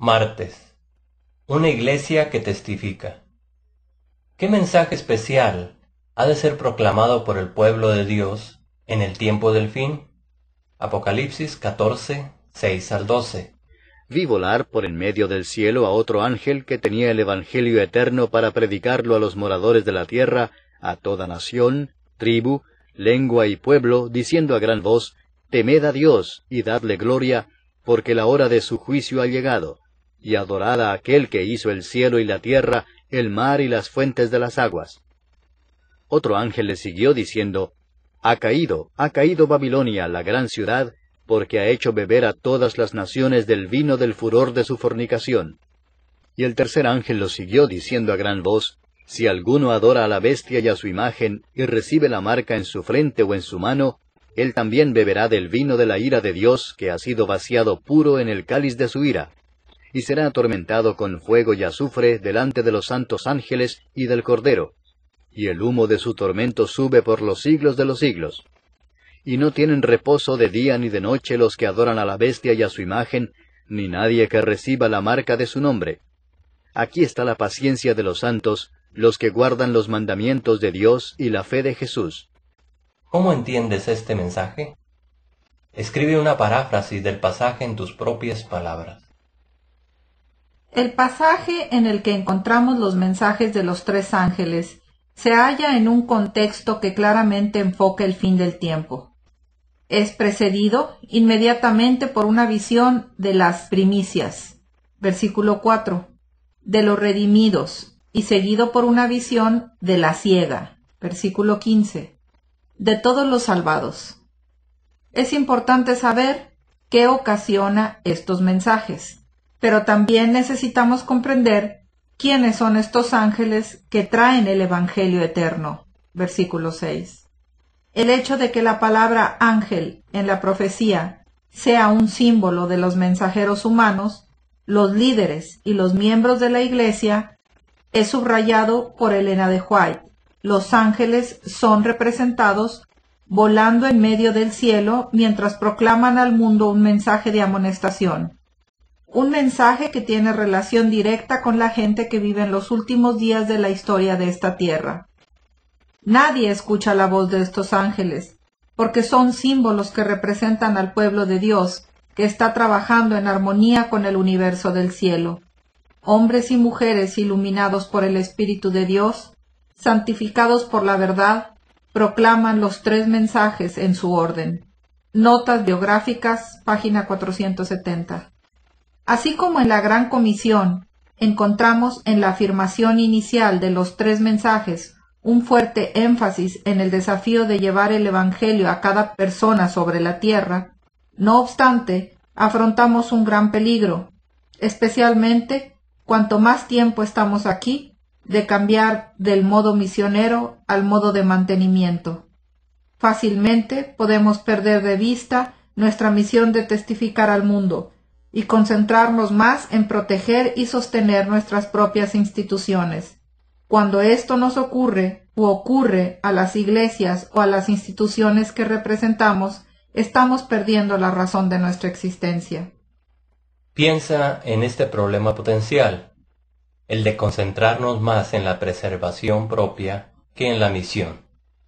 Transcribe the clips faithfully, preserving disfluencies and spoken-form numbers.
Martes. Una iglesia que testifica. ¿Qué mensaje especial ha de ser proclamado por el pueblo de Dios en el tiempo del fin? Apocalipsis catorce, seis al doce. Vi volar por en medio del cielo a otro ángel que tenía el Evangelio eterno para predicarlo a los moradores de la tierra, a toda nación, tribu, lengua y pueblo, diciendo a gran voz, Temed a Dios y dadle gloria, porque la hora de su juicio ha llegado, y adorad a aquel que hizo el cielo y la tierra, el mar y las fuentes de las aguas. Otro ángel le siguió diciendo, Ha caído, ha caído Babilonia, la gran ciudad, porque ha hecho beber a todas las naciones del vino del furor de su fornicación. Y el tercer ángel lo siguió diciendo a gran voz, Si alguno adora a la bestia y a su imagen, y recibe la marca en su frente o en su mano, él también beberá del vino de la ira de Dios, que ha sido vaciado puro en el cáliz de su ira, y será atormentado con fuego y azufre delante de los santos ángeles y del Cordero, y el humo de su tormento sube por los siglos de los siglos. Y no tienen reposo de día ni de noche los que adoran a la bestia y a su imagen, ni nadie que reciba la marca de su nombre. Aquí está la paciencia de los santos, los que guardan los mandamientos de Dios y la fe de Jesús. ¿Cómo entiendes este mensaje? Escribe una paráfrasis del pasaje en tus propias palabras. El pasaje en el que encontramos los mensajes de los tres ángeles se halla en un contexto que claramente enfoca el fin del tiempo. Es precedido inmediatamente por una visión de las primicias, versículo cuatro, de los redimidos, y seguido por una visión de la ciega, versículo quince, de todos los salvados. Es importante saber qué ocasiona estos mensajes, pero también necesitamos comprender quiénes son estos ángeles que traen el Evangelio eterno, versículo seis. El hecho de que la palabra ángel en la profecía sea un símbolo de los mensajeros humanos, los líderes y los miembros de la Iglesia, es subrayado por Elena de White. Los ángeles son representados volando en medio del cielo mientras proclaman al mundo un mensaje de amonestación. Un mensaje que tiene relación directa con la gente que vive en los últimos días de la historia de esta tierra. Nadie escucha la voz de estos ángeles, porque son símbolos que representan al pueblo de Dios, que está trabajando en armonía con el universo del cielo. Hombres y mujeres iluminados por el Espíritu de Dios, santificados por la verdad, proclaman los tres mensajes en su orden. Notas biográficas, página cuatrocientos setenta. Así como en la Gran Comisión, encontramos en la afirmación inicial de los tres mensajes un fuerte énfasis en el desafío de llevar el Evangelio a cada persona sobre la tierra, no obstante, afrontamos un gran peligro, especialmente cuanto más tiempo estamos aquí, de cambiar del modo misionero al modo de mantenimiento. Fácilmente podemos perder de vista nuestra misión de testificar al mundo, y concentrarnos más en proteger y sostener nuestras propias instituciones. Cuando esto nos ocurre, u ocurre a las iglesias o a las instituciones que representamos, estamos perdiendo la razón de nuestra existencia. Piensa en este problema potencial, el de concentrarnos más en la preservación propia que en la misión.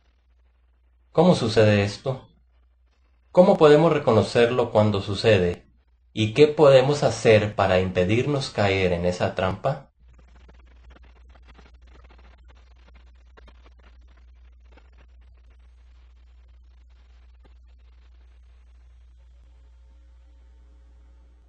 ¿Cómo sucede esto? ¿Cómo podemos reconocerlo cuando sucede? ¿Y qué podemos hacer para impedirnos caer en esa trampa?